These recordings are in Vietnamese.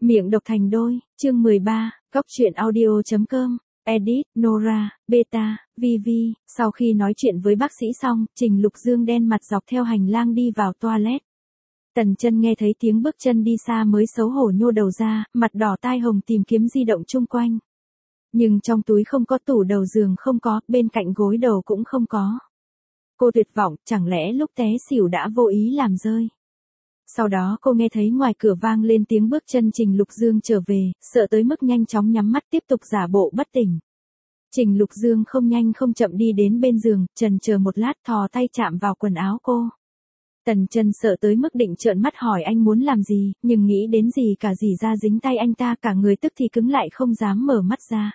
Miệng độc thành đôi, chương 13, góc truyện audio.com, edit, Nora, Beta, Vivi. Sau khi nói chuyện với bác sĩ xong, Trình Lục Dương đen mặt dọc theo hành lang đi vào toilet. Tần Chân nghe thấy tiếng bước chân đi xa mới xấu hổ nhô đầu ra, mặt đỏ tai hồng tìm kiếm di động chung quanh. Nhưng trong túi không có, tủ đầu giường không có, bên cạnh gối đầu cũng không có. Cô tuyệt vọng, chẳng lẽ lúc té xỉu đã vô ý làm rơi. Sau đó cô nghe thấy ngoài cửa vang lên tiếng bước chân Trình Lục Dương trở về, sợ tới mức nhanh chóng nhắm mắt tiếp tục giả bộ bất tỉnh. Trình Lục Dương không nhanh không chậm đi đến bên giường, chần chờ một lát thò tay chạm vào quần áo cô. Tần Chân sợ tới mức định trợn mắt hỏi anh muốn làm gì, nhưng nghĩ đến gì cả rỉ ra dính tay anh ta, cả người tức thì cứng lại không dám mở mắt ra.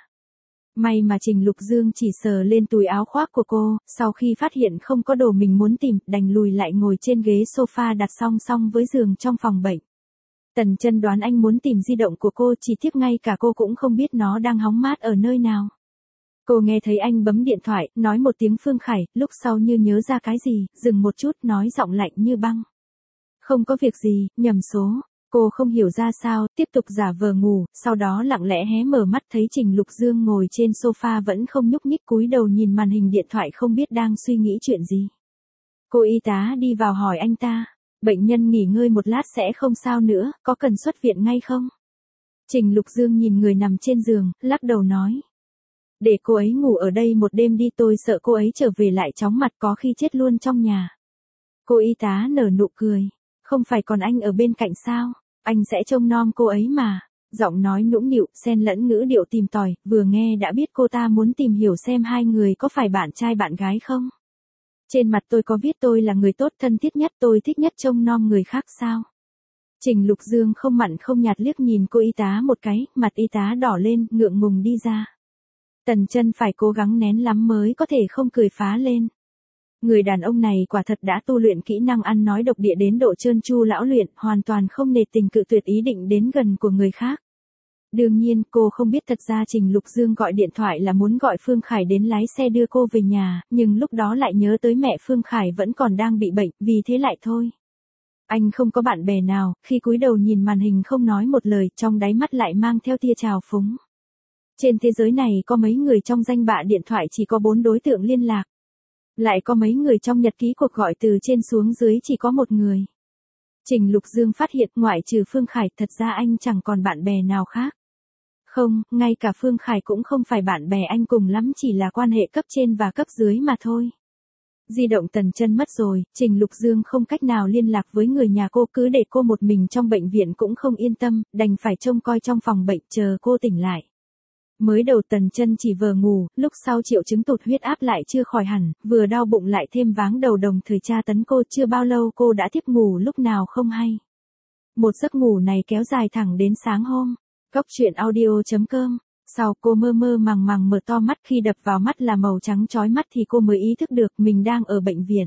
May mà Trình Lục Dương chỉ sờ lên túi áo khoác của cô, sau khi phát hiện không có đồ mình muốn tìm, đành lùi lại ngồi trên ghế sofa đặt song song với giường trong phòng bệnh. Tần Chân đoán anh muốn tìm di động của cô, chỉ tiếc ngay cả cô cũng không biết nó đang hóng mát ở nơi nào. Cô nghe thấy anh bấm điện thoại, nói một tiếng Phương Khải, lúc sau như nhớ ra cái gì, dừng một chút, nói giọng lạnh như băng. Không có việc gì, nhầm số. Cô không hiểu ra sao, tiếp tục giả vờ ngủ, sau đó lặng lẽ hé mở mắt thấy Trình Lục Dương ngồi trên sofa vẫn không nhúc nhích, cúi đầu nhìn màn hình điện thoại không biết đang suy nghĩ chuyện gì. Cô y tá đi vào hỏi anh ta, bệnh nhân nghỉ ngơi một lát sẽ không sao nữa, có cần xuất viện ngay không? Trình Lục Dương nhìn người nằm trên giường, lắc đầu nói. Để cô ấy ngủ ở đây một đêm đi, tôi sợ cô ấy trở về lại chóng mặt có khi chết luôn trong nhà. Cô y tá nở nụ cười. Không phải còn anh ở bên cạnh sao, anh sẽ trông nom cô ấy mà. Giọng nói nũng nịu, xen lẫn ngữ điệu tìm tòi, vừa nghe đã biết cô ta muốn tìm hiểu xem hai người có phải bạn trai bạn gái không. Trên mặt tôi có viết tôi là người tốt, thân thiết nhất, tôi thích nhất trông nom người khác sao. Trình Lục Dương không mặn không nhạt liếc nhìn cô y tá một cái, mặt y tá đỏ lên, ngượng ngùng đi ra. Tần Chân phải cố gắng nén lắm mới có thể không cười phá lên. Người đàn ông này quả thật đã tu luyện kỹ năng ăn nói độc địa đến độ trơn tru lão luyện, hoàn toàn không nề tình cự tuyệt ý định đến gần của người khác. Đương nhiên, cô không biết thật ra Trình Lục Dương gọi điện thoại là muốn gọi Phương Khải đến lái xe đưa cô về nhà, nhưng lúc đó lại nhớ tới mẹ Phương Khải vẫn còn đang bị bệnh, vì thế lại thôi. Anh không có bạn bè nào, khi cúi đầu nhìn màn hình không nói một lời, trong đáy mắt lại mang theo tia trào phúng. Trên thế giới này có mấy người trong danh bạ điện thoại chỉ có 4 đối tượng liên lạc. Lại có mấy người trong nhật ký cuộc gọi từ trên xuống dưới chỉ có một người. Trình Lục Dương phát hiện ngoại trừ Phương Khải thật ra anh chẳng còn bạn bè nào khác. Không, ngay cả Phương Khải cũng không phải bạn bè anh, cùng lắm chỉ là quan hệ cấp trên và cấp dưới mà thôi. Di động Tần Chân mất rồi, Trình Lục Dương không cách nào liên lạc với người nhà cô, cứ để cô một mình trong bệnh viện cũng không yên tâm, đành phải trông coi trong phòng bệnh chờ cô tỉnh lại. Mới đầu Tần Chân chỉ vờ ngủ, lúc sau triệu chứng tụt huyết áp lại chưa khỏi hẳn, vừa đau bụng lại thêm váng đầu đồng thời tra tấn cô, chưa bao lâu cô đã thiếp ngủ lúc nào không hay. Một giấc ngủ này kéo dài thẳng đến sáng hôm. Góc truyện audio.com. Sau cô mơ mơ màng màng mở to mắt, khi đập vào mắt là màu trắng chói mắt thì cô mới ý thức được mình đang ở bệnh viện.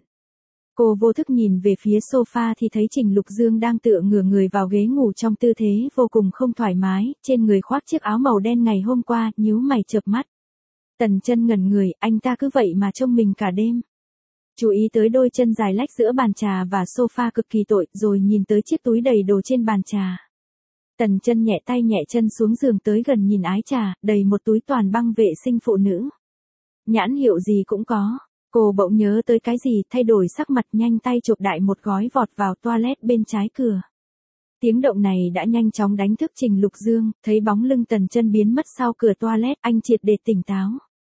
Cô vô thức nhìn về phía sofa thì thấy Trình Lục Dương đang tựa ngửa người vào ghế ngủ trong tư thế vô cùng không thoải mái, trên người khoác chiếc áo màu đen ngày hôm qua, nhíu mày chợp mắt. Tần Chân ngẩn người, anh ta cứ vậy mà trông mình cả đêm. Chú ý tới đôi chân dài lách giữa bàn trà và sofa cực kỳ tội, rồi nhìn tới chiếc túi đầy đồ trên bàn trà. Tần Chân nhẹ tay nhẹ chân xuống giường tới gần nhìn ái trà, đầy một túi toàn băng vệ sinh phụ nữ. Nhãn hiệu gì cũng có. Cô bỗng nhớ tới cái gì, thay đổi sắc mặt, nhanh tay chộp đại một gói vọt vào toilet bên trái cửa. Tiếng động này đã nhanh chóng đánh thức Trình Lục Dương, thấy bóng lưng Tần Chân biến mất sau cửa toilet, anh triệt để tỉnh táo.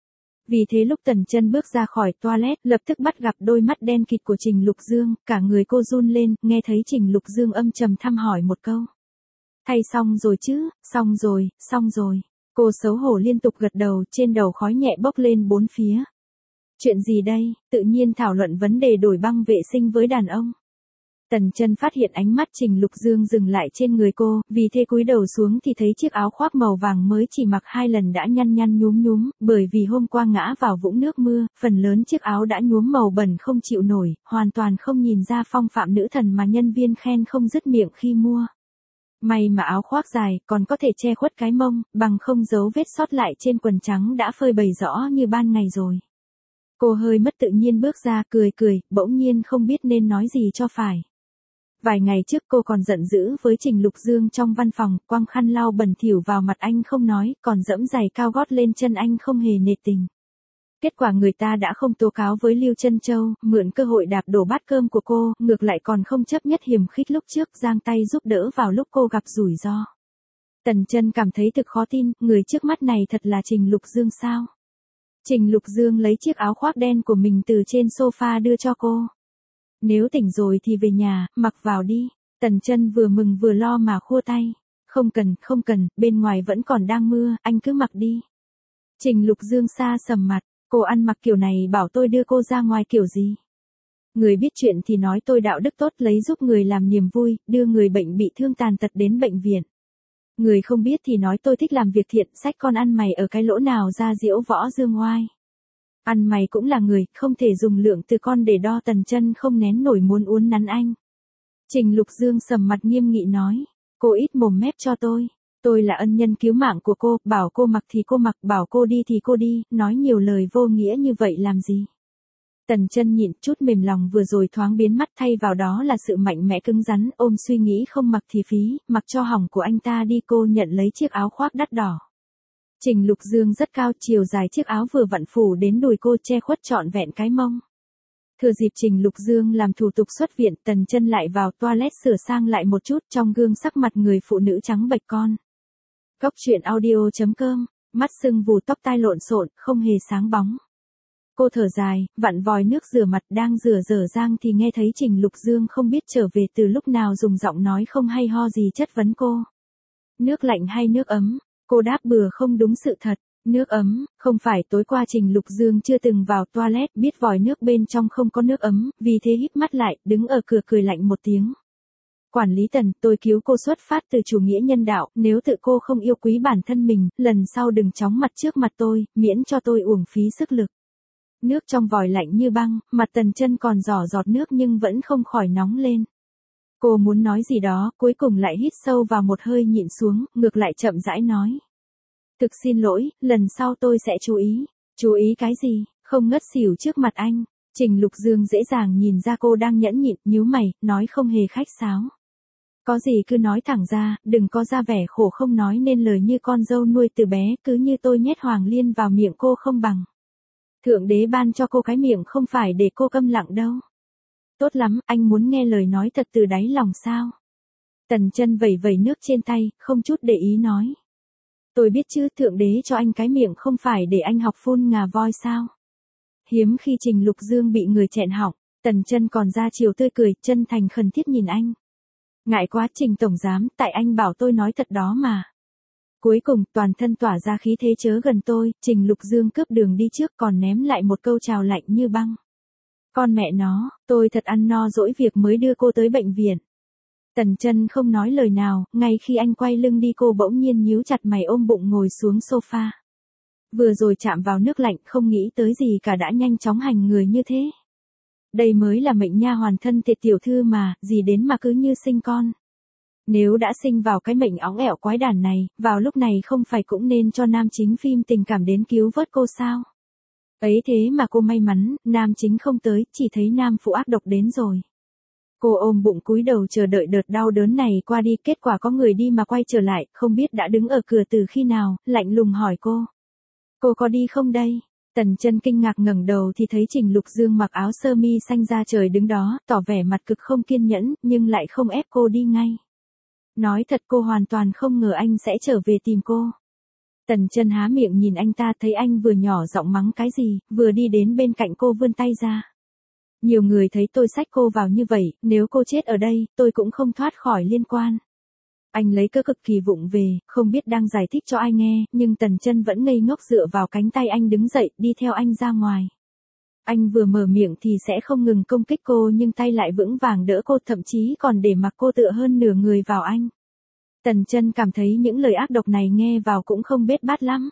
Vì thế lúc Tần Chân bước ra khỏi toilet, lập tức bắt gặp đôi mắt đen kịt của Trình Lục Dương, cả người cô run lên, nghe thấy Trình Lục Dương âm trầm thăm hỏi một câu. Thay xong rồi chứ, xong rồi, xong rồi. Cô xấu hổ liên tục gật đầu, trên đầu khói nhẹ bốc lên bốn phía. Chuyện gì đây, tự nhiên thảo luận vấn đề đổi băng vệ sinh với đàn ông. Tần Chân phát hiện ánh mắt Trình Lục Dương dừng lại trên người cô, vì thế cúi đầu xuống thì thấy chiếc áo khoác màu vàng mới chỉ mặc 2 lần đã nhăn nhăn nhúm nhúm, bởi vì hôm qua ngã vào vũng nước mưa, phần lớn chiếc áo đã nhuốm màu bẩn không chịu nổi, hoàn toàn không nhìn ra phong phạm nữ thần mà nhân viên khen không dứt miệng khi mua. May mà áo khoác dài, còn có thể che khuất cái mông, bằng không dấu vết sót lại trên quần trắng đã phơi bày rõ như ban ngày rồi. Cô hơi mất tự nhiên bước ra, cười, bỗng nhiên không biết nên nói gì cho phải. Vài ngày trước cô còn giận dữ với Trình Lục Dương trong văn phòng, quăng khăn lau bẩn thỉu vào mặt anh không nói, còn dẫm giày cao gót lên chân anh không hề nể tình. Kết quả người ta đã không tố cáo với Lưu Trân Châu, mượn cơ hội đạp đổ bát cơm của cô, ngược lại còn không chấp nhất hiềm khích lúc trước, giang tay giúp đỡ vào lúc cô gặp rủi ro. Tần Chân cảm thấy thực khó tin, người trước mắt này thật là Trình Lục Dương sao? Trình Lục Dương lấy chiếc áo khoác đen của mình từ trên sofa đưa cho cô. Nếu tỉnh rồi thì về nhà, mặc vào đi. Tần Chân vừa mừng vừa lo mà khua tay. Không cần, bên ngoài vẫn còn đang mưa, anh cứ mặc đi. Trình Lục Dương xa sầm mặt, cô ăn mặc kiểu này bảo tôi đưa cô ra ngoài kiểu gì? Người biết chuyện thì nói tôi đạo đức tốt lấy giúp người làm niềm vui, đưa người bệnh bị thương tàn tật đến bệnh viện. Người không biết thì nói tôi thích làm việc thiện, xách con ăn mày ở cái lỗ nào ra diễu võ dương oai. Ăn mày cũng là người, không thể dùng lượng từ con để đo. Tần Chân không nén nổi muốn uốn nắn anh. Trình Lục Dương sầm mặt nghiêm nghị nói, cô ít mồm mép cho tôi. Tôi là ân nhân cứu mạng của cô, bảo cô mặc thì cô mặc, bảo cô đi thì cô đi, nói nhiều lời vô nghĩa như vậy làm gì. Tần Chân nhịn, chút mềm lòng vừa rồi thoáng biến mất, thay vào đó là sự mạnh mẽ cứng rắn, ôm suy nghĩ không mặc thì phí, mặc cho hỏng của anh ta đi. Cô nhận lấy chiếc áo khoác đắt đỏ. Trình Lục Dương rất cao, chiều dài chiếc áo vừa vặn phủ đến đùi cô, che khuất trọn vẹn cái mông. Thừa dịp Trình Lục Dương làm thủ tục xuất viện, Tần Chân lại vào toilet sửa sang lại một chút, trong gương sắc mặt người phụ nữ trắng bệch con. Góc truyện audio.com, mắt sưng vù, tóc tai lộn xộn, không hề sáng bóng. Cô thở dài, vặn vòi nước rửa mặt, đang rửa dở dang thì nghe thấy Trình Lục Dương không biết trở về từ lúc nào dùng giọng nói không hay ho gì chất vấn cô. Nước lạnh hay nước ấm? Cô đáp bừa không đúng sự thật. Nước ấm, không phải. Tối qua Trình Lục Dương chưa từng vào toilet, biết vòi nước bên trong không có nước ấm, vì thế híp mắt lại, đứng ở cửa cười lạnh một tiếng. Quản lý Tần, tôi cứu cô xuất phát từ chủ nghĩa nhân đạo, nếu tự cô không yêu quý bản thân mình, lần sau đừng chóng mặt trước mặt tôi, miễn cho tôi uổng phí sức lực. Nước trong vòi lạnh như băng, mặt Tần Chân còn rỏ giọt nước nhưng vẫn không khỏi nóng lên. Cô muốn nói gì đó, cuối cùng lại hít sâu vào một hơi nhịn xuống, ngược lại chậm rãi nói. Thực xin lỗi, lần sau tôi sẽ chú ý. Chú ý cái gì? Không ngất xỉu trước mặt anh. Trình Lục Dương dễ dàng nhìn ra cô đang nhẫn nhịn, nhíu mày, nói không hề khách sáo. Có gì cứ nói thẳng ra, đừng có ra vẻ khổ không nói nên lời như con dâu nuôi từ bé, cứ như tôi nhét hoàng liên vào miệng cô không bằng. Thượng đế ban cho cô cái miệng không phải để cô câm lặng đâu. Tốt lắm, anh muốn nghe lời nói thật từ đáy lòng sao? Tần Chân vẩy vẩy nước trên tay, không chút để ý nói. Tôi biết chứ, thượng đế cho anh cái miệng không phải để anh học phun ngà voi sao? Hiếm khi Trình Lục Dương bị người chẹn họng, Tần Chân còn ra chiều tươi cười, chân thành khẩn thiết nhìn anh. Ngại quá Trình tổng giám, tại anh bảo tôi nói thật đó mà. Cuối cùng, toàn thân tỏa ra khí thế chớ gần tôi, Trình Lục Dương cướp đường đi trước còn ném lại một câu chào lạnh như băng. Con mẹ nó, tôi thật ăn no dỗi việc mới đưa cô tới bệnh viện. Tần Chân không nói lời nào, ngay khi anh quay lưng đi cô bỗng nhiên nhíu chặt mày ôm bụng ngồi xuống sofa. Vừa rồi chạm vào nước lạnh không nghĩ tới gì cả đã nhanh chóng hành người như thế. Đây mới là mệnh nha hoàn thân thiệt tiểu thư mà, gì đến mà cứ như sinh con. Nếu đã sinh vào cái mệnh óng ẻo quái đản này, vào lúc này không phải cũng nên cho nam chính phim tình cảm đến cứu vớt cô sao? Ấy thế mà cô may mắn, nam chính không tới, chỉ thấy nam phụ ác độc đến rồi. Cô ôm bụng cúi đầu chờ đợi đợt đau đớn này qua đi, kết quả có người đi mà quay trở lại, không biết đã đứng ở cửa từ khi nào, lạnh lùng hỏi cô. Cô có đi không đây? Tần Chân kinh ngạc ngẩng đầu thì thấy Trình Lục Dương mặc áo sơ mi xanh da trời đứng đó, tỏ vẻ mặt cực không kiên nhẫn, nhưng lại không ép cô đi ngay. Nói thật cô hoàn toàn không ngờ anh sẽ trở về tìm cô. Tần Chân há miệng nhìn anh ta, thấy anh vừa nhỏ giọng mắng cái gì, vừa đi đến bên cạnh cô vươn tay ra. Nhiều người thấy tôi xách cô vào như vậy, nếu cô chết ở đây, tôi cũng không thoát khỏi liên quan. Anh lấy cớ cực kỳ vụng về, không biết đang giải thích cho ai nghe, nhưng Tần Chân vẫn ngây ngốc dựa vào cánh tay anh đứng dậy, đi theo anh ra ngoài. Anh vừa mở miệng thì sẽ không ngừng công kích cô nhưng tay lại vững vàng đỡ cô, thậm chí còn để mặc cô tựa hơn nửa người vào anh. Tần Chân cảm thấy những lời ác độc này nghe vào cũng không bết bát lắm.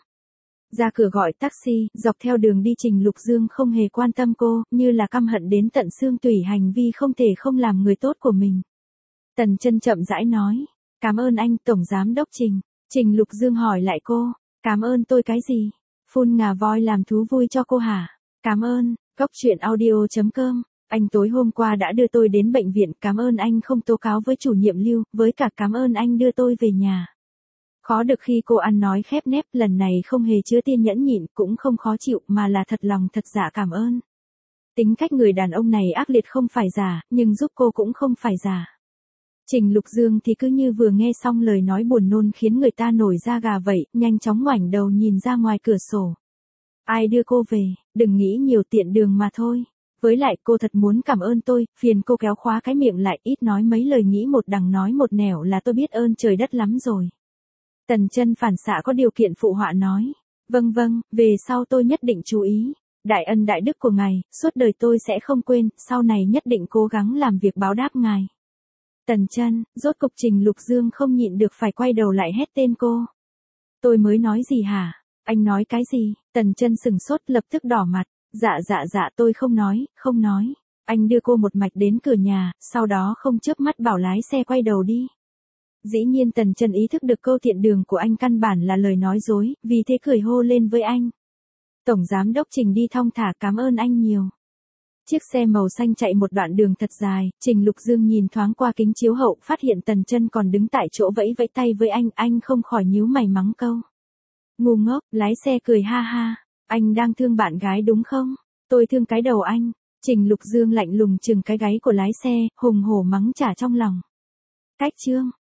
Ra cửa gọi taxi, dọc theo đường đi Trình Lục Dương không hề quan tâm cô, như là căm hận đến tận xương tủy hành vi không thể không làm người tốt của mình. Tần Chân chậm rãi nói, cảm ơn anh, Tổng Giám đốc Trình. Trình Lục Dương hỏi lại cô, cảm ơn tôi cái gì? Phun ngà voi làm thú vui cho cô hả? Cảm ơn, góc truyện audio.com. Anh tối hôm qua đã đưa tôi đến bệnh viện, cảm ơn anh không tố cáo với chủ nhiệm Lưu, với cả cảm ơn anh đưa tôi về nhà. Khó được khi cô ăn nói khép nép, lần này không hề chứa tia nhẫn nhịn, cũng không khó chịu mà là thật lòng thật dạ cảm ơn. Tính cách người đàn ông này ác liệt không phải giả, nhưng giúp cô cũng không phải giả. Trình Lục Dương thì cứ như vừa nghe xong lời nói buồn nôn khiến người ta nổi da gà vậy, nhanh chóng ngoảnh đầu nhìn ra ngoài cửa sổ. Ai đưa cô về, đừng nghĩ nhiều, tiện đường mà thôi. Với lại cô thật muốn cảm ơn tôi, phiền cô kéo khóa cái miệng lại, ít nói mấy lời nghĩ một đằng nói một nẻo là tôi biết ơn trời đất lắm rồi. Tần Chân phản xạ có điều kiện phụ họa nói. Vâng vâng, về sau tôi nhất định chú ý. Đại ân đại đức của ngài, suốt đời tôi sẽ không quên, sau này nhất định cố gắng làm việc báo đáp ngài. Tần Chân, rốt cục Trình Lục Dương không nhịn được phải quay đầu lại hét tên cô. Tôi mới nói gì hả? Anh nói cái gì? Tần Chân sừng sốt lập tức đỏ mặt. Dạ tôi không nói. Anh đưa cô một mạch đến cửa nhà, sau đó không chớp mắt bảo lái xe quay đầu đi. Dĩ nhiên Tần Chân ý thức được câu tiện đường của anh căn bản là lời nói dối, vì thế cười hô lên với anh. Tổng giám đốc Trình đi thong thả, cảm ơn anh nhiều. Chiếc xe màu xanh chạy một đoạn đường thật dài, Trình Lục Dương nhìn thoáng qua kính chiếu hậu, phát hiện Tần Chân còn đứng tại chỗ vẫy vẫy tay với anh không khỏi nhíu mày mắng câu. Ngu ngốc, lái xe cười ha ha, anh đang thương bạn gái đúng không? Tôi thương cái đầu anh. Trình Lục Dương lạnh lùng chừng cái gáy của lái xe, hùng hổ mắng trả trong lòng. Cách chương